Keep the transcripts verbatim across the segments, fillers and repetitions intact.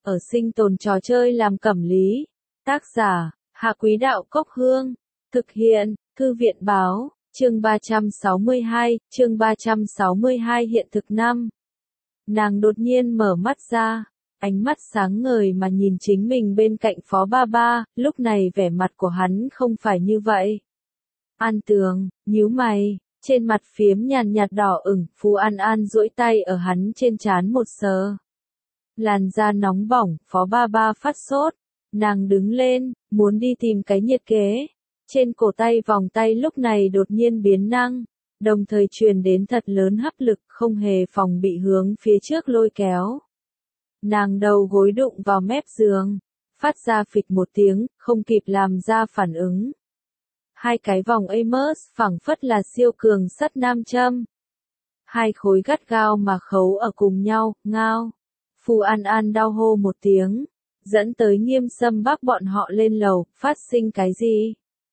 ở sinh tồn trò chơi làm cẩm lý. Tác giả, Hạ Quý Đạo Cốc Hương. Thực hiện, Thư viện Báo, chương ba trăm sáu mươi hai, chương ba trăm sáu mươi hai hiện thực năm. Nàng đột nhiên mở mắt ra, ánh mắt sáng ngời mà nhìn chính mình bên cạnh Phó Ba Ba, lúc này vẻ mặt của hắn không phải như vậy. An Tường, nhíu mày, trên mặt phiếm nhàn nhạt đỏ ửng, Phù An An duỗi tay ở hắn trên trán một sờ. Làn da nóng bỏng, Phó Ba Ba phát sốt, nàng đứng lên, muốn đi tìm cái nhiệt kế. Trên cổ tay vòng tay lúc này đột nhiên biến năng, đồng thời truyền đến thật lớn hấp lực, không hề phòng bị hướng phía trước lôi kéo. Nàng đầu gối đụng vào mép giường, phát ra phịch một tiếng, không kịp làm ra phản ứng. Hai cái vòng Amos phẳng phất là siêu cường sắt nam châm. Hai khối gắt gao mà khấu ở cùng nhau, ngao. Phù An An đau hô một tiếng, dẫn tới Nghiêm Sâm Bắc bọn họ lên lầu, phát sinh cái gì?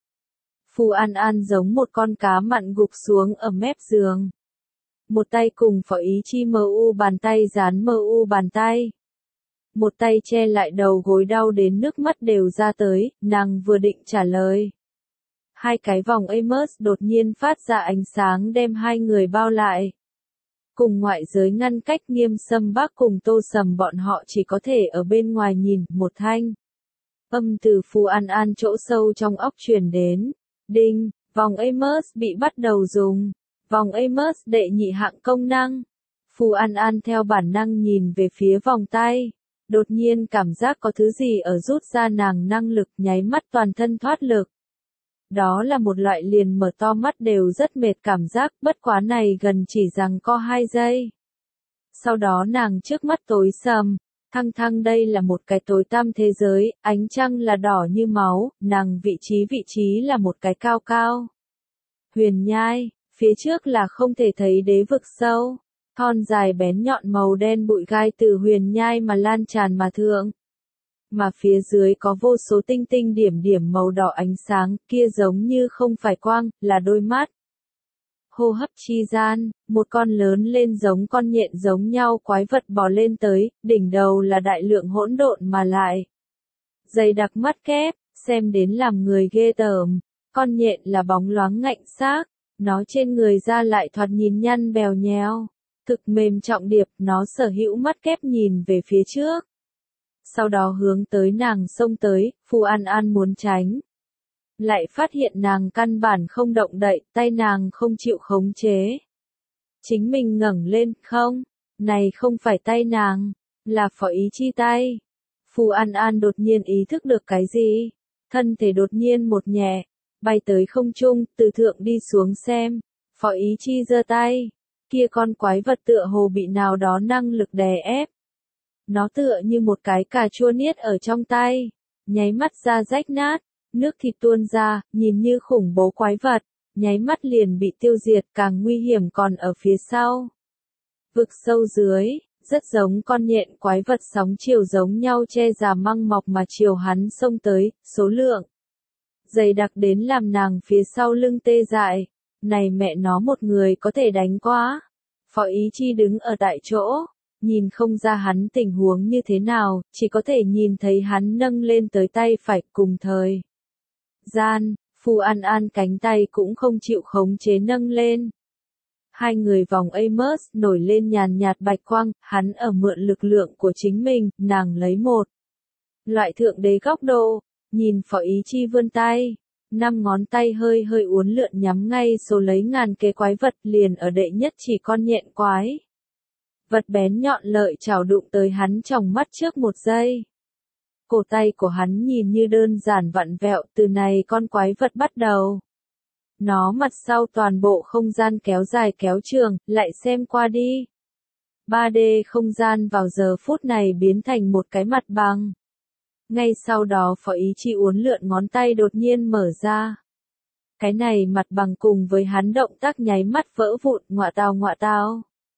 Phù An An giống một con cá mặn gục xuống ở mép giường. Một tay cùng Phó Ý Chi mờ u bàn tay dán mờ u bàn tay. Một tay che lại đầu gối đau đến nước mắt đều ra tới, nàng vừa định trả lời. Hai cái vòng Amos đột nhiên phát ra ánh sáng đem hai người bao lại. Cùng ngoại giới ngăn cách, Nghiêm Sâm Bắc cùng Tô Sầm bọn họ chỉ có thể ở bên ngoài nhìn, một thanh. Âm từ Phù An An chỗ sâu trong óc truyền đến. Đinh, vòng Amos bị bắt đầu dùng. Vòng Amos đệ nhị hạng công năng. Phù An An theo bản năng nhìn về phía vòng tay. Đột nhiên cảm giác có thứ gì ở rút ra nàng năng lực, nháy mắt toàn thân thoát lực. Đó là một loại liền mở to mắt đều rất mệt cảm giác, bất quá này gần chỉ rằng có hai giây. Sau đó nàng trước mắt tối sầm, thăng thăng đây là một cái tối tăm thế giới, ánh trăng là đỏ như máu, nàng vị trí vị trí là một cái cao cao. Huyền nhai, phía trước là không thể thấy đế vực sâu, thon dài bén nhọn màu đen bụi gai từ huyền nhai mà lan tràn mà thượng. Mà phía dưới có vô số tinh tinh điểm điểm màu đỏ ánh sáng, kia giống như không phải quang, là đôi mắt. Hô hấp chi gian, một con lớn lên giống con nhện giống nhau quái vật bò lên tới, đỉnh đầu là đại lượng hỗn độn mà lại. Dày đặc mắt kép, xem đến làm người ghê tởm, con nhện là bóng loáng ngạnh xác, nó trên người ra lại thoạt nhìn nhăn bèo nhèo. Thực mềm trọng điệp, nó sở hữu mắt kép nhìn về phía trước. Sau đó hướng tới nàng xông tới, Phù An An muốn tránh. Lại phát hiện nàng căn bản không động đậy, tay nàng không chịu khống chế. Chính mình ngẩng lên, không, này không phải tay nàng, là Phó Ý Chi tay. Phù An An đột nhiên ý thức được cái gì, thân thể đột nhiên một nhẹ, bay tới không trung, từ thượng đi xuống xem, Phó Ý Chi giơ tay, kia con quái vật tựa hồ bị nào đó năng lực đè ép. Nó tựa như một cái cà chua niết ở trong tay, nháy mắt ra rách nát, nước thịt tuôn ra, nhìn như khủng bố quái vật, nháy mắt liền bị tiêu diệt, càng nguy hiểm còn ở phía sau. Vực sâu dưới, rất giống con nhện quái vật sóng chiều giống nhau che già măng mọc mà chiều hắn xông tới, số lượng dày đặc đến làm nàng phía sau lưng tê dại, này mẹ nó một người có thể đánh quá. Phó Ý Chi đứng ở tại chỗ. Nhìn không ra hắn tình huống như thế nào, chỉ có thể nhìn thấy hắn nâng lên tới tay phải cùng thời. Gian, Phù An An cánh tay cũng không chịu khống chế nâng lên. Hai người vòng Amos nổi lên nhàn nhạt bạch quang, hắn ở mượn lực lượng của chính mình, nàng lấy một. Loại thượng đế góc độ, nhìn Phó Ý Chi vươn tay. Năm ngón tay hơi hơi uốn lượn nhắm ngay số lấy ngàn kế quái vật liền ở đệ nhất chỉ con nhện quái. Vật bén nhọn lợi chảo đụng tới hắn trong mắt trước một giây. Cổ tay của hắn nhìn như đơn giản vặn vẹo, từ này con quái vật bắt đầu. Nó mặt sau toàn bộ không gian kéo dài kéo trường, lại xem qua đi. ba D không gian vào giờ phút này biến thành một cái mặt bằng. Ngay sau đó Phó Ý Chi uốn lượn ngón tay đột nhiên mở ra. Cái này mặt bằng cùng với hắn động tác nháy mắt vỡ vụn, ngọa tào ngọa tào.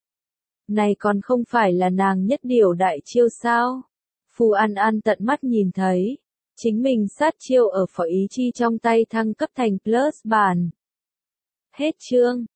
Này còn không phải là nàng nhất điều đại chiêu sao? Phù An An tận mắt nhìn thấy. Chính mình sát chiêu ở Phó Ý Chi trong tay thăng cấp thành plus bản. Hết chương.